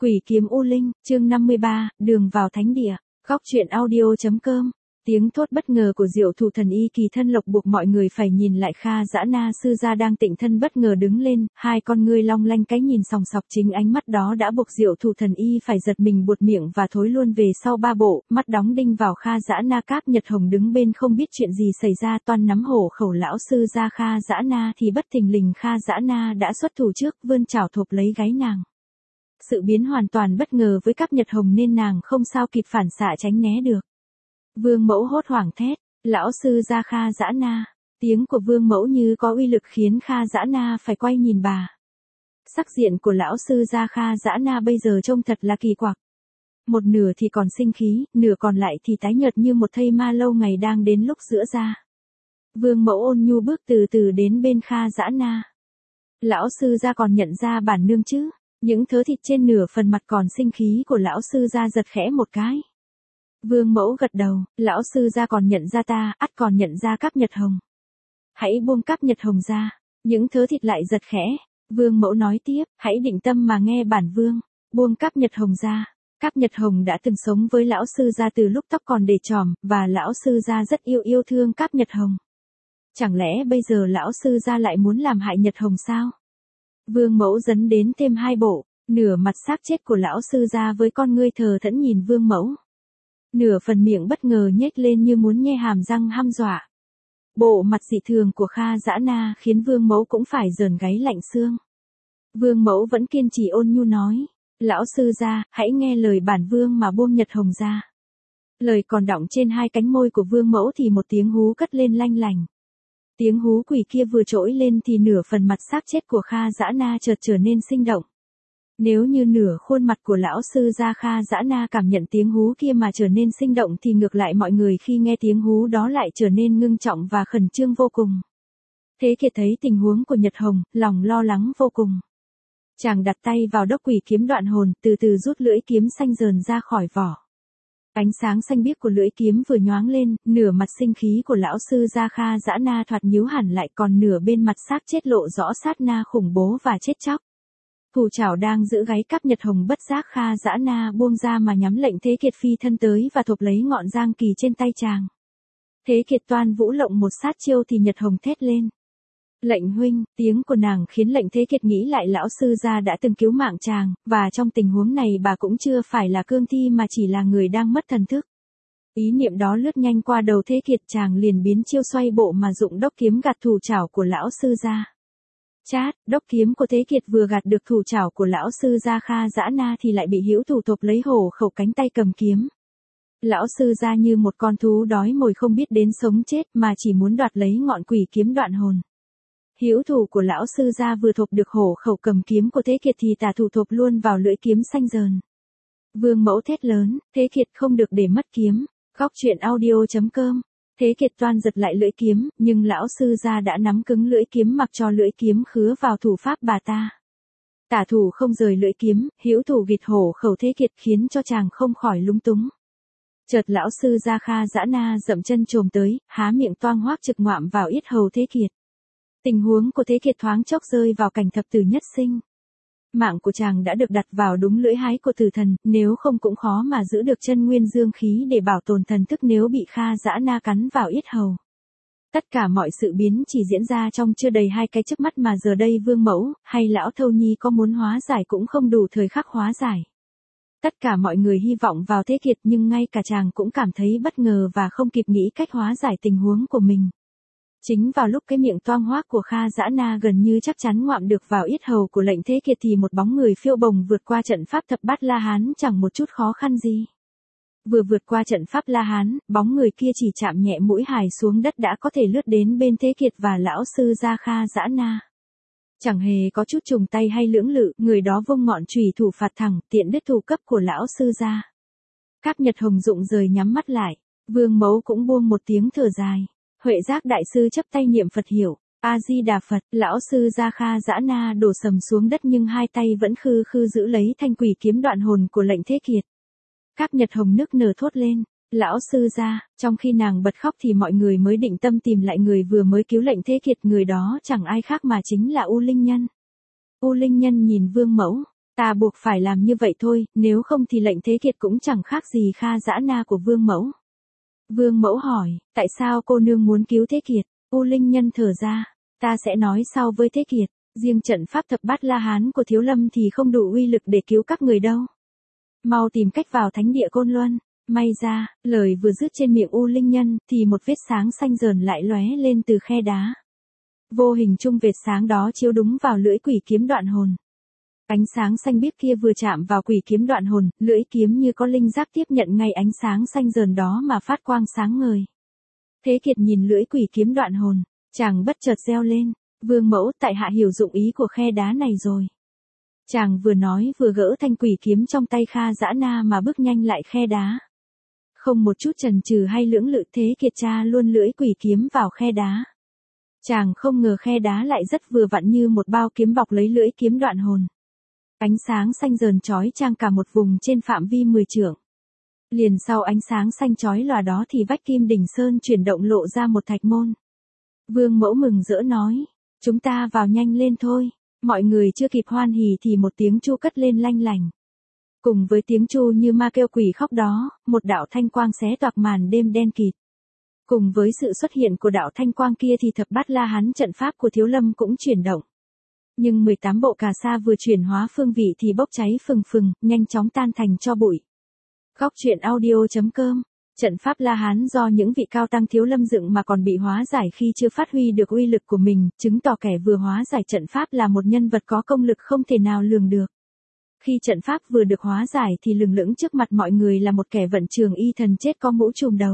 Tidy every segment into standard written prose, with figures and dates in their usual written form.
Quỷ kiếm U Linh, chương 53, đường vào thánh địa. Góc truyện audio.com. Tiếng thốt bất ngờ của Diệu Thủ Thần Y kỳ thân lộc buộc mọi người phải nhìn lại. Kha Dã Na sư gia đang tịnh thân bất ngờ đứng lên, hai con ngươi long lanh cái nhìn sòng sọc, chính ánh mắt đó đã buộc Diệu Thủ Thần Y phải giật mình buột miệng và thối luôn về sau ba bộ, mắt đóng đinh vào Kha Dã Na. Cáp Nhật Hồng đứng bên không biết chuyện gì xảy ra, toan nắm hổ khẩu lão sư gia Kha Dã Na thì bất thình lình Kha Dã Na đã xuất thủ trước, vươn chảo thộp lấy gáy nàng. Sự biến hoàn toàn bất ngờ với Cáp Nhật Hồng nên nàng không sao kịp phản xạ tránh né được. Vương mẫu hốt hoảng thét, lão sư gia Kha Dã Na. Tiếng của vương mẫu như có uy lực khiến Kha Dã Na phải quay nhìn bà. Sắc diện của lão sư gia Kha Dã Na bây giờ trông thật là kỳ quặc. Một nửa thì còn sinh khí, nửa còn lại thì tái nhợt như một thây ma lâu ngày đang đến lúc giữa ra. Vương mẫu ôn nhu bước từ từ đến bên Kha Dã Na. Lão sư gia còn nhận ra bản nương chứ? Những thớ thịt trên nửa phần mặt còn sinh khí của lão sư gia giật khẽ một cái. Vương mẫu gật đầu, lão sư gia còn nhận ra ta, ắt còn nhận ra Cáp Nhật Hồng. Hãy buông Cáp Nhật Hồng ra. Những thớ thịt lại giật khẽ. Vương mẫu nói tiếp, hãy định tâm mà nghe bản vương. Buông Cáp Nhật Hồng ra. Cáp Nhật Hồng đã từng sống với lão sư gia từ lúc tóc còn để chòm, và lão sư gia rất yêu thương Cáp Nhật Hồng. Chẳng lẽ bây giờ lão sư gia lại muốn làm hại Nhật Hồng sao? Vương mẫu dấn đến thêm hai bộ, nửa mặt xác chết của lão sư gia với con ngươi thờ thẫn nhìn vương mẫu. Nửa phần miệng bất ngờ nhếch lên như muốn nhe hàm răng hăm dọa. Bộ mặt dị thường của Kha Dã Na khiến vương mẫu cũng phải rờn gáy lạnh xương. Vương mẫu vẫn kiên trì ôn nhu nói, lão sư gia, hãy nghe lời bản vương mà buông Nhật Hồng ra. Lời còn đọng trên hai cánh môi của vương mẫu thì một tiếng hú cất lên lanh lành. Tiếng hú quỷ kia vừa trỗi lên thì nửa phần mặt xác chết của Kha Dã Na chợt trở nên sinh động. Nếu như nửa khuôn mặt của lão sư gia Kha Dã Na cảm nhận tiếng hú kia mà trở nên sinh động thì ngược lại mọi người khi nghe tiếng hú đó lại trở nên ngưng trọng và khẩn trương vô cùng. Thế Kiệt thấy tình huống của Nhật Hồng, lòng lo lắng vô cùng. Chàng đặt tay vào đốc quỷ kiếm đoạn hồn, từ từ rút lưỡi kiếm xanh rờn ra khỏi vỏ. Ánh sáng xanh biếc của lưỡi kiếm vừa nhoáng lên, nửa mặt sinh khí của lão sư gia Kha Dã Na thoạt nhíu hẳn lại, còn nửa bên mặt xác chết lộ rõ sát na khủng bố và chết chóc. Thủ chảo đang giữ gáy Cáp Nhật Hồng bất giác Kha Dã Na buông ra mà nhắm lệnh Thế Kiệt phi thân tới và thộp lấy ngọn giang kỳ trên tay chàng. Thế Kiệt toan vũ lộng một sát chiêu thì Nhật Hồng thét lên. Lệnh huynh, tiếng của nàng khiến lệnh Thế Kiệt nghĩ lại lão sư gia đã từng cứu mạng chàng, và trong tình huống này bà cũng chưa phải là cương thi mà chỉ là người đang mất thần thức. Ý niệm đó lướt nhanh qua đầu Thế Kiệt, chàng liền biến chiêu xoay bộ mà dụng đốc kiếm gạt thủ chảo của lão sư gia. Chát, đốc kiếm của Thế Kiệt vừa gạt được thủ chảo của lão sư gia Kha Dã Na thì lại bị hữu thủ thộp lấy hổ khẩu cánh tay cầm kiếm. Lão sư gia như một con thú đói mồi không biết đến sống chết mà chỉ muốn đoạt lấy ngọn quỷ kiếm đoạn hồn. Hữu thủ của lão sư gia vừa thộp được hổ khẩu cầm kiếm của Thế Kiệt thì tả thủ thộp luôn vào lưỡi kiếm xanh rờn. Vương mẫu thét lớn, Thế Kiệt không được để mất kiếm. Góc truyện audio.com. Thế Kiệt toan giật lại lưỡi kiếm, nhưng lão sư gia đã nắm cứng lưỡi kiếm mặc cho lưỡi kiếm khứa vào thủ pháp bà ta. Tả thủ không rời lưỡi kiếm, hữu thủ vịt hổ khẩu Thế Kiệt khiến cho chàng không khỏi lúng túng. Chợt lão sư gia Kha Dã Na dậm chân chồm tới, há miệng toang hoác trực ngoạm vào yết hầu Thế Kiệt. Tình huống của Thế Kiệt thoáng chốc rơi vào cảnh thập tử nhất sinh. Mạng của chàng đã được đặt vào đúng lưỡi hái của tử thần, nếu không cũng khó mà giữ được chân nguyên dương khí để bảo tồn thần thức nếu bị Kha Dã Na cắn vào yết hầu. Tất cả mọi sự biến chỉ diễn ra trong chưa đầy hai cái chớp mắt mà giờ đây vương mẫu, hay lão thâu nhi có muốn hóa giải cũng không đủ thời khắc hóa giải. Tất cả mọi người hy vọng vào Thế Kiệt nhưng ngay cả chàng cũng cảm thấy bất ngờ và không kịp nghĩ cách hóa giải tình huống của mình. Chính vào lúc cái miệng toang hoác của Kha Dã Na gần như chắc chắn ngoạm được vào yết hầu của lệnh Thế Kiệt thì một bóng người phiêu bồng vượt qua trận pháp thập bát La Hán chẳng một chút khó khăn gì. Vừa vượt qua trận pháp La Hán, bóng người kia chỉ chạm nhẹ mũi hài xuống đất đã có thể lướt đến bên Thế Kiệt và lão sư gia Kha Dã Na. Chẳng hề có chút trùng tay hay lưỡng lự, người đó vung ngọn chùy thủ phạt thẳng, tiện đứt thủ cấp của lão sư gia. Cáp Nhật Hồng rụng rời nhắm mắt lại, vương mẫu cũng buông một tiếng thở dài. Huệ Giác đại sư chắp tay niệm Phật hiệu, A Di Đà Phật, lão sư gia Kha Dã Na đổ sầm xuống đất nhưng hai tay vẫn khư khư giữ lấy thanh quỷ kiếm đoạn hồn của lệnh Thế Kiệt. Cáp Nhật Hồng nức nở thốt lên, lão sư gia, trong khi nàng bật khóc thì mọi người mới định tâm tìm lại người vừa mới cứu lệnh Thế Kiệt, người đó chẳng ai khác mà chính là U Linh Nhân. U Linh Nhân nhìn vương mẫu, Ta buộc phải làm như vậy thôi, nếu không thì lệnh Thế Kiệt cũng chẳng khác gì Kha Dã Na của Vương Mẫu. Vương Mẫu hỏi, tại sao cô nương muốn cứu Thế Kiệt? U Linh Nhân thở ra, ta sẽ nói sau với Thế Kiệt, riêng trận pháp thập bát La Hán của Thiếu Lâm thì không đủ uy lực để cứu các người đâu. Mau tìm cách vào thánh địa Côn Luân. May ra, lời vừa dứt trên miệng U Linh Nhân, thì một vết sáng xanh rờn lại lóe lên từ khe đá. Vô hình chung vệt sáng đó chiếu đúng vào lưỡi quỷ kiếm đoạn hồn. Ánh sáng xanh biếc kia vừa chạm vào quỷ kiếm đoạn hồn, lưỡi kiếm như có linh giác tiếp nhận ngay ánh sáng xanh rờn đó mà phát quang sáng ngời. Thế Kiệt nhìn lưỡi quỷ kiếm đoạn hồn, chàng bất chợt reo lên, Vương Mẫu, tại hạ hiểu dụng ý của khe đá này rồi. Chàng vừa nói vừa gỡ thanh quỷ kiếm trong tay Kha Dã Na mà bước nhanh lại khe đá. Không một chút chần chừ hay lưỡng lự, Thế Kiệt tra luôn lưỡi quỷ kiếm vào khe đá. Chàng không ngờ khe đá lại rất vừa vặn như một bao kiếm bọc lấy lưỡi kiếm đoạn hồn. Ánh sáng xanh rờn chói chang cả một vùng trên phạm vi 10 trượng. Liền sau ánh sáng xanh chói lòa đó thì vách Kim Đỉnh Sơn chuyển động lộ ra một thạch môn. Vương Mẫu mừng rỡ nói, chúng ta vào nhanh lên thôi. Mọi người chưa kịp hoan hỉ thì một tiếng chu cất lên lanh lành. Cùng với tiếng chu như ma kêu quỷ khóc đó, một đạo thanh quang xé toạc màn đêm đen kịt. Cùng với sự xuất hiện của đạo thanh quang kia thì thập bát La Hán trận pháp của Thiếu Lâm cũng chuyển động. Nhưng 18 bộ cà sa vừa chuyển hóa phương vị thì bốc cháy phừng phừng, nhanh chóng tan thành tro bụi. Góc truyện audio.com. Trận pháp La Hán do những vị cao tăng Thiếu Lâm dựng mà còn bị hóa giải khi chưa phát huy được uy lực của mình, chứng tỏ kẻ vừa hóa giải trận pháp là một nhân vật có công lực không thể nào lường được. Khi trận pháp vừa được hóa giải thì lừng lững trước mặt mọi người là một kẻ vận trường y thần chết có mũ trùm đầu.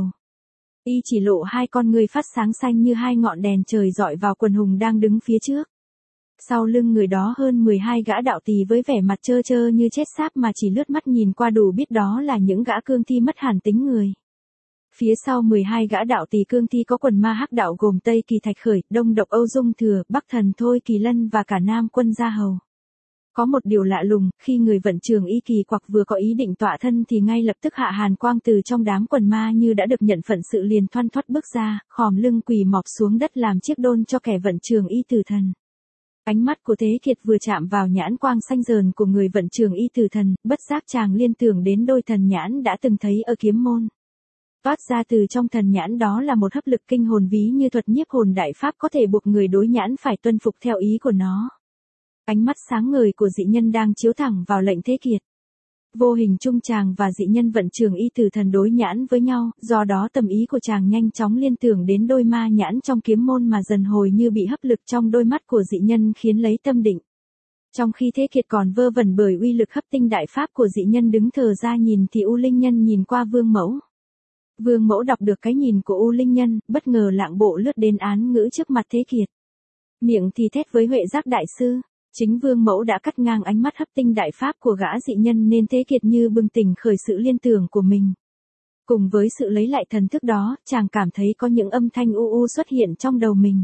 Y chỉ lộ hai con ngươi phát sáng xanh như hai ngọn đèn trời rọi vào quần hùng đang đứng phía trước. Sau lưng người đó hơn 12 gã đạo tỳ với vẻ mặt trơ trơ như chết sáp mà chỉ lướt mắt nhìn qua đủ biết đó là những gã cương thi mất hẳn tính người. Phía sau 12 gã đạo tỳ cương thi có quần ma hắc đạo gồm Tây Kỳ Thạch Khởi, Đông Độc Âu Dung Thừa, Bắc Thần Thôi Kỳ Lân và cả Nam Quân Gia Hầu. Có một điều lạ lùng, khi người vận trường y kỳ quặc vừa có ý định tọa thân thì ngay lập tức hạ hàn quang từ trong đám quần ma như đã được nhận phận sự liền thoăn thoắt bước ra, khom lưng quỳ mọp xuống đất làm chiếc đôn cho kẻ vận trường y tử thần. Ánh mắt của Thế Kiệt vừa chạm vào nhãn quang xanh rờn của người vận trường y tử thần, bất giác chàng liên tưởng đến đôi thần nhãn đã từng thấy ở kiếm môn. Toát ra từ trong thần nhãn đó là một hấp lực kinh hồn ví như thuật nhiếp hồn đại pháp có thể buộc người đối nhãn phải tuân phục theo ý của nó. Ánh mắt sáng ngời của dị nhân đang chiếu thẳng vào lệnh Thế Kiệt. Vô hình chung chàng và dị nhân vận trường y tử thần đối nhãn với nhau, do đó tầm ý của chàng nhanh chóng liên tưởng đến đôi ma nhãn trong kiếm môn mà dần hồi như bị hấp lực trong đôi mắt của dị nhân khiến lấy tâm định. Trong khi Thế Kiệt còn vơ vẩn bởi uy lực hấp tinh đại pháp của dị nhân đứng thờ ra nhìn thì U Linh Nhân nhìn qua Vương Mẫu. Vương Mẫu đọc được cái nhìn của U Linh Nhân, bất ngờ lạng bộ lướt đến án ngữ trước mặt Thế Kiệt. Miệng thì thét với Huệ Giác đại sư. Chính Vương Mẫu đã cắt ngang ánh mắt hấp tinh đại pháp của gã dị nhân nên Thế Kiệt như bừng tỉnh khởi sự liên tưởng của mình. Cùng với sự lấy lại thần thức đó, chàng cảm thấy có những âm thanh u u xuất hiện trong đầu mình.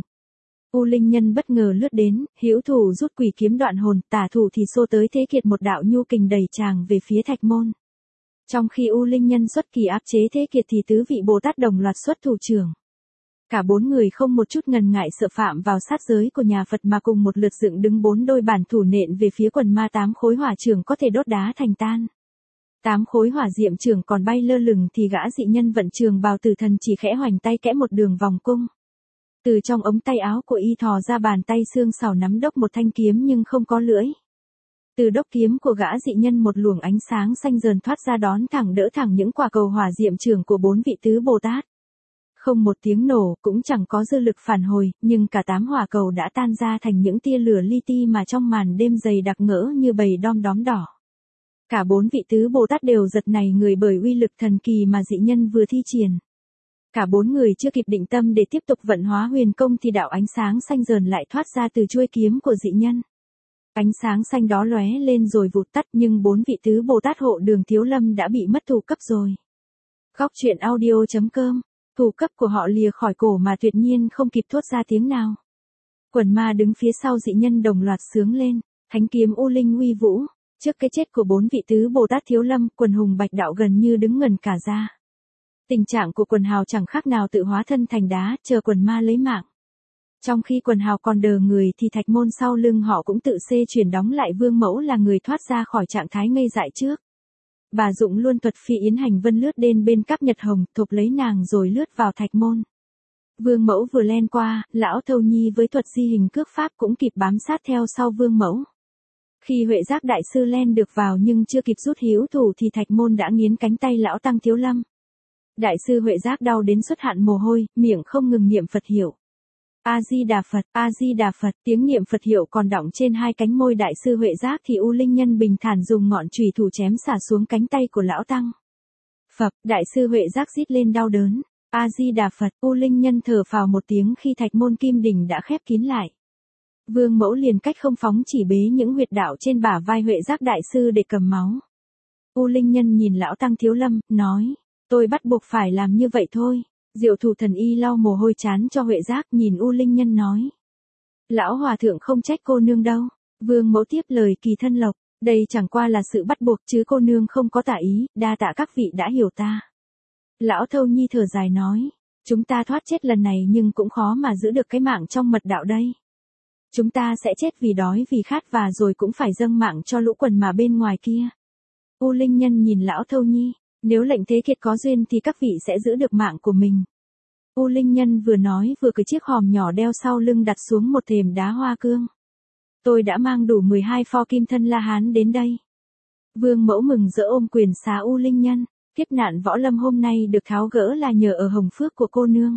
U Linh Nhân bất ngờ lướt đến, hữu thủ rút quỷ kiếm đoạn hồn, tả thủ thì xô tới Thế Kiệt một đạo nhu kình đẩy chàng về phía thạch môn. Trong khi U Linh Nhân xuất kỳ áp chế Thế Kiệt thì tứ vị Bồ Tát đồng loạt xuất thủ trưởng. Cả bốn người không một chút ngần ngại sợ phạm vào sát giới của nhà Phật mà cùng một lượt dựng đứng bốn đôi bản thủ nện về phía quần ma 8 khối hỏa trưởng có thể đốt đá thành tan. 8 khối hỏa diệm trưởng còn bay lơ lửng thì gã dị nhân vận trường bào tử thần chỉ khẽ hoành tay kẽ một đường vòng cung. Từ trong ống tay áo của y thò ra bàn tay xương sào nắm đốc một thanh kiếm nhưng không có lưỡi. Từ đốc kiếm của gã dị nhân một luồng ánh sáng xanh rờn thoát ra đón thẳng đỡ thẳng những quả cầu hỏa diệm trưởng của bốn vị tứ Bồ Tát. Không một tiếng nổ, cũng chẳng có dư lực phản hồi, nhưng cả 8 hỏa cầu đã tan ra thành những tia lửa li ti mà trong màn đêm dày đặc ngỡ như bầy đom đóm đỏ. Cả bốn vị tứ Bồ Tát đều giật nảy người bởi uy lực thần kỳ mà dị nhân vừa thi triển. Cả bốn người chưa kịp định tâm để tiếp tục vận hóa huyền công thì đạo ánh sáng xanh rờn lại thoát ra từ chuôi kiếm của dị nhân. Ánh sáng xanh đó lóe lên rồi vụt tắt nhưng bốn vị tứ Bồ Tát hộ đường Thiếu Lâm đã bị mất thủ cấp rồi. Góc truyện audio.com. Thủ cấp của họ lìa khỏi cổ mà tuyệt nhiên không kịp thốt ra tiếng nào. Quần ma đứng phía sau dị nhân đồng loạt sướng lên, thánh kiếm U Linh uy vũ. Trước cái chết của bốn vị tứ Bồ Tát Thiếu Lâm, quần hùng Bạch Đạo gần như đứng ngần cả ra. Tình trạng của quần hào chẳng khác nào tự hóa thân thành đá, chờ quần ma lấy mạng. Trong khi quần hào còn đờ người thì thạch môn sau lưng họ cũng tự xê chuyển đóng lại, Vương Mẫu là người thoát ra khỏi trạng thái ngây dại trước. Bà dụng luôn thuật phi yến hành vân lướt đến bên cắp Nhật Hồng, thụp lấy nàng rồi lướt vào thạch môn. Vương Mẫu vừa len qua, lão Thâu Nhi với thuật di hình cước pháp cũng kịp bám sát theo sau Vương Mẫu. Khi Huệ Giác đại sư len được vào nhưng chưa kịp rút hữu thủ thì thạch môn đã nghiến cánh tay lão Tăng Thiếu Lâm. Đại sư Huệ Giác đau đến xuất hạn mồ hôi, miệng không ngừng niệm Phật hiệu. A Di Đà Phật, A Di Đà Phật, tiếng niệm Phật hiệu còn đọng trên hai cánh môi đại sư Huệ Giác thì U Linh Nhân bình thản dùng ngọn chùy thủ chém xả xuống cánh tay của lão Tăng. Phật, đại sư Huệ Giác rít lên đau đớn. A Di Đà Phật, U Linh Nhân thở phào một tiếng khi thạch môn kim đỉnh đã khép kín lại. Vương Mẫu liền cách không phóng chỉ bế những huyệt đạo trên bả vai Huệ Giác đại sư để cầm máu. U Linh Nhân nhìn lão Tăng Thiếu Lâm, nói, tôi bắt buộc phải làm như vậy thôi. Diệu Thủ Thần Y lau mồ hôi chán cho Huệ Giác, nhìn U Linh Nhân nói. Lão Hòa Thượng không trách cô nương đâu. Vương Mẫu tiếp lời Kỳ Thân Lộc, đây chẳng qua là sự bắt buộc chứ cô nương không có tà ý, đa tạ các vị đã hiểu ta. Lão Thâu Nhi thở dài nói, chúng ta thoát chết lần này nhưng cũng khó mà giữ được cái mạng trong mật đạo đây. Chúng ta sẽ chết vì đói vì khát và rồi cũng phải dâng mạng cho lũ quần mà bên ngoài kia. U Linh Nhân nhìn lão Thâu Nhi, nếu lệnh Thế Kiệt có duyên thì các vị sẽ giữ được mạng của mình. U Linh Nhân vừa nói vừa cởi chiếc hòm nhỏ đeo sau lưng đặt xuống một thềm đá hoa cương. Tôi đã mang đủ 12 pho kim thân La Hán đến đây. Vương Mẫu mừng rỡ ôm quyền xá U Linh Nhân, kiếp nạn võ lâm hôm nay được tháo gỡ là nhờ ở hồng phước của cô nương.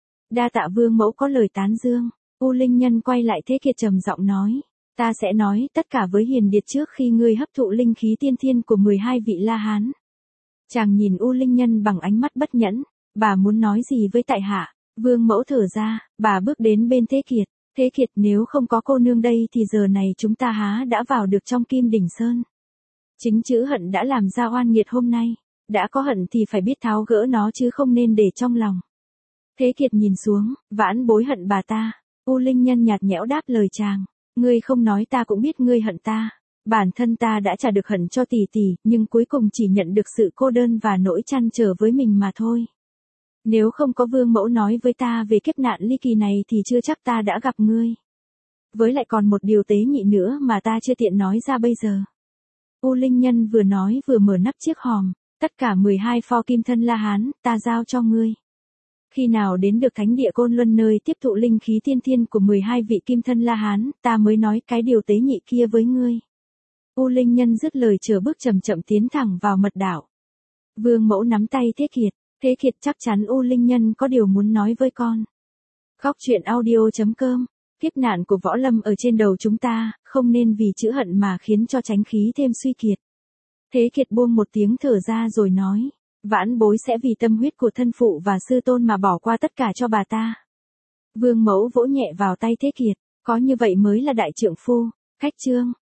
Đa tạ Vương Mẫu có lời tán dương. U Linh Nhân quay lại Thế Kiệt trầm giọng nói, ta sẽ nói tất cả với Hiền Điệt trước khi ngươi hấp thụ linh khí tiên thiên của 12 vị La Hán. Chàng nhìn U Linh Nhân bằng ánh mắt bất nhẫn, bà muốn nói gì với tại hạ? Vương Mẫu thở ra, bà bước đến bên Thế Kiệt. Thế Kiệt, nếu không có cô nương đây thì giờ này chúng ta há đã vào được trong Kim Đỉnh Sơn. Chính chữ hận đã làm ra oan nghiệt hôm nay. Đã có hận thì phải biết tháo gỡ nó chứ không nên để trong lòng. Thế Kiệt nhìn xuống, vãn bối hận bà ta. U Linh Nhân nhạt nhẽo đáp lời chàng, ngươi không nói ta cũng biết ngươi hận ta. Bản thân ta đã trả được hận cho tỷ tỷ, nhưng cuối cùng chỉ nhận được sự cô đơn và nỗi trăn trở với mình mà thôi. Nếu không có Vương Mẫu nói với ta về kiếp nạn ly kỳ này thì chưa chắc ta đã gặp ngươi. Với lại còn một điều tế nhị nữa mà ta chưa tiện nói ra bây giờ. U Linh Nhân vừa nói vừa mở nắp chiếc hòm, tất cả 12 pho kim thân La Hán, ta giao cho ngươi. Khi nào đến được thánh địa Côn Luân nơi tiếp thụ linh khí tiên thiên của 12 vị kim thân La Hán, ta mới nói cái điều tế nhị kia với ngươi. U Linh Nhân dứt lời chờ bước chậm chậm tiến thẳng vào mật đạo. Vương Mẫu nắm tay Thế Kiệt. Thế Kiệt, chắc chắn U Linh Nhân có điều muốn nói với con. Góc truyện audio.com. Kiếp nạn của võ lâm ở trên đầu chúng ta, không nên vì chữ hận mà khiến cho chánh khí thêm suy kiệt. Thế Kiệt buông một tiếng thở ra rồi nói, vãn bối sẽ vì tâm huyết của thân phụ và sư tôn mà bỏ qua tất cả cho bà ta. Vương Mẫu vỗ nhẹ vào tay Thế Kiệt, có như vậy mới là đại trượng phu. Khách chương.